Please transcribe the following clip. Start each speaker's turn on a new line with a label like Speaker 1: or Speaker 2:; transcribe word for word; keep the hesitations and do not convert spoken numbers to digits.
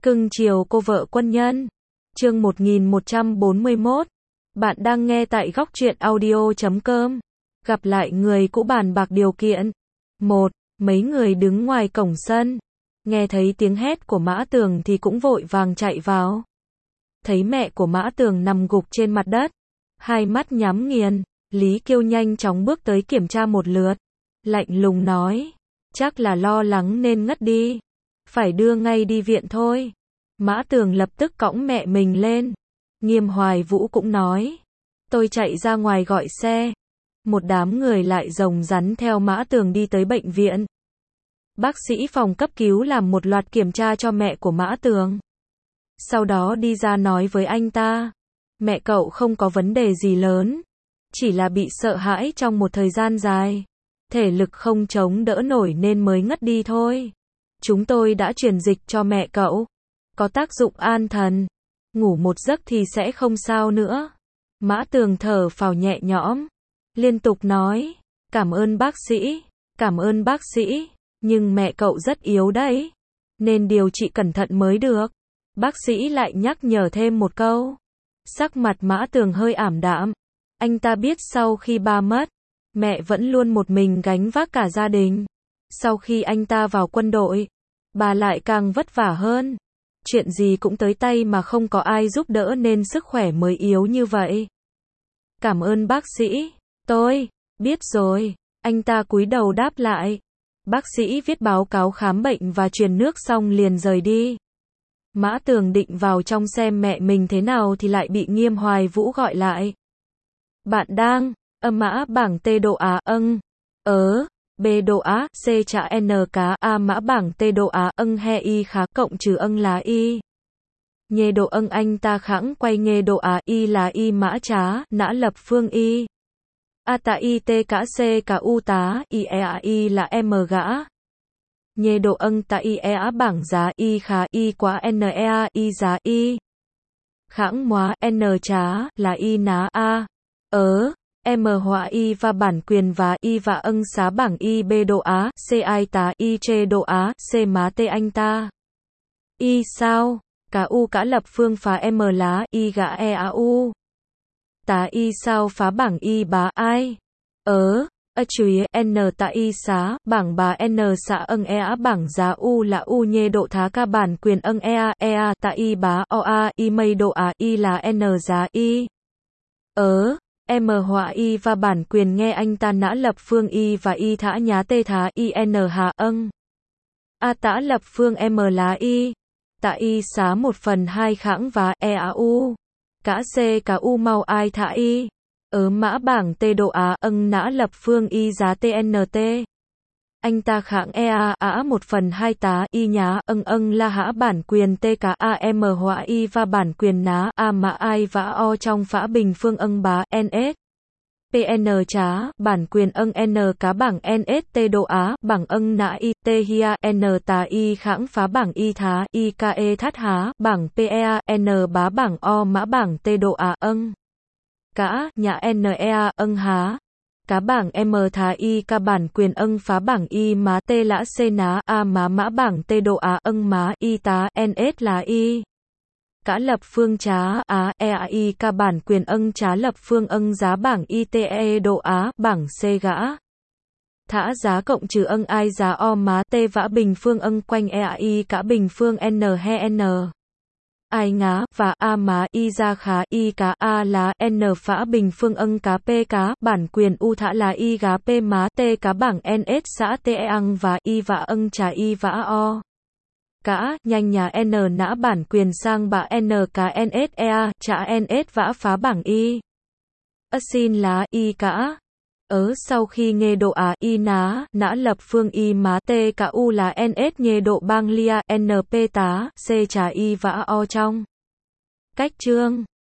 Speaker 1: Cưng chiều cô vợ quân nhân. Chương một nghìn một trăm bốn mươi mốt. Bạn đang nghe tại góc truyện audio chấm com. Gặp lại người cũ bàn bạc điều kiện. một. Mấy người đứng ngoài cổng sân. Nghe thấy tiếng hét của Mã Tường thì cũng vội vàng chạy vào. Thấy mẹ của Mã Tường nằm gục trên mặt đất. Hai mắt nhắm nghiền. Lý Kiêu nhanh chóng bước tới kiểm tra một lượt. Lạnh lùng nói. Chắc là lo lắng nên ngất đi. Phải đưa ngay đi viện thôi. Mã Tường lập tức cõng mẹ mình lên. Nghiêm Hoài Vũ cũng nói. Tôi chạy ra ngoài gọi xe. Một đám người lại rồng rắn theo Mã Tường đi tới bệnh viện. Bác sĩ phòng cấp cứu làm một loạt kiểm tra cho mẹ của Mã Tường. Sau đó đi ra nói với anh ta. Mẹ cậu không có vấn đề gì lớn. Chỉ là bị sợ hãi trong một thời gian dài. Thể lực không chống đỡ nổi nên mới ngất đi thôi. Chúng tôi đã truyền dịch cho mẹ cậu. Có tác dụng an thần. Ngủ một giấc thì sẽ không sao nữa. Mã Tường thở phào nhẹ nhõm. Liên tục nói. Cảm ơn bác sĩ. Cảm ơn bác sĩ. Nhưng mẹ cậu rất yếu đấy. Nên điều trị cẩn thận mới được. Bác sĩ lại nhắc nhở thêm một câu. Sắc mặt Mã Tường hơi ảm đạm. Anh ta biết sau khi ba mất, mẹ vẫn luôn một mình gánh vác cả gia đình. Sau khi anh ta vào quân đội, bà lại càng vất vả hơn. Chuyện gì cũng tới tay mà không có ai giúp đỡ nên sức khỏe mới yếu như vậy. Cảm ơn bác sĩ. Tôi biết rồi. Anh ta cúi đầu đáp lại. Bác sĩ viết báo cáo khám bệnh và truyền nước xong liền rời đi. Mã Tường định vào trong xem mẹ mình thế nào thì lại bị Nghiêm Hoài Vũ gọi lại. Bạn đang, âm mã bảng T độ Á âng, ớ, B độ Á, C chả N cá A mã bảng T độ Á âng he y khá cộng trừ âng lá y. Nhê độ âng anh ta khẳng quay nghê độ Á y là y mã trá, nã lập phương y. A tạ y T cả C cả U tá, y e a y là M gã. Nhê độ âng tạ y e á bảng giá y khá y quá N E A y giá y. Khẳng móa N trá, là y ná A. Ớ, M họa y và bản quyền và y và âng xá bảng y B độ Á, C ai tá y chê độ Á, C má T anh ta. Y sao? Cả U cả lập phương phá M lá, y gã E A U. Tá y sao phá bảng y bá ai? Ớ, ơ chúy, N tạ y xá, bảng bà N xạ âng E á bảng giá U là U nhê độ thá ca bản quyền âng E A, E A tạ y bá O A, y mây độ Á, y là N giá y. Ớ. M họa y và bản quyền nghe anh ta nã lập phương y và y thả nhá tê thá y n hà âng. A tả lập phương M lá y. Tạ y xá một phần hai khẳng và E A U. Cả C cả U mau ai thả y. Ở mã bảng T độ Á âng nã lập phương y giá T N T. Anh ta khẳng E A á một phần hai tá y nhá âng âng là hã bản quyền T cả A M họa y và bản quyền ná A mã ai và O trong phã bình phương âng bá N S. P N trá, bản quyền âng N cá bảng N S T độ Á, bảng âng nã y T hia N tá y khẳng phá bảng y thá y K E thát há, bảng P E A N bá bảng O mã bảng T độ Á âng. Cả, nhã N E A âng há. Cá bảng M thá y ca bản quyền âng phá bảng y má T lã C ná A má mã bảng T độ Á âng má y tá N S là y. Cả lập phương trá Á E A y ca bản quyền âng trá lập phương âng giá bảng y T E độ Á bảng C gã. Thả giá cộng trừ âng ai giá O má T vã bình phương âng quanh E A y cả bình phương N he N. Ai ngá, và A má y ra khá y cá A là N phã bình phương âng cá P cá, bản quyền U thả là y gá P má T cá bảng N S xã T E ăng và y vã âng trà y vã O. Cả, nhanh nhà N nã bản quyền sang bạ N cá N S E A, trả N S vã phá bảng y. Ơ xin lá y cả. Ớ sau khi nghe độ Á y ná, nã lập phương y má T cả U là N S nghe độ bang lia, N P tá, C trả y vã O trong. Cách chương.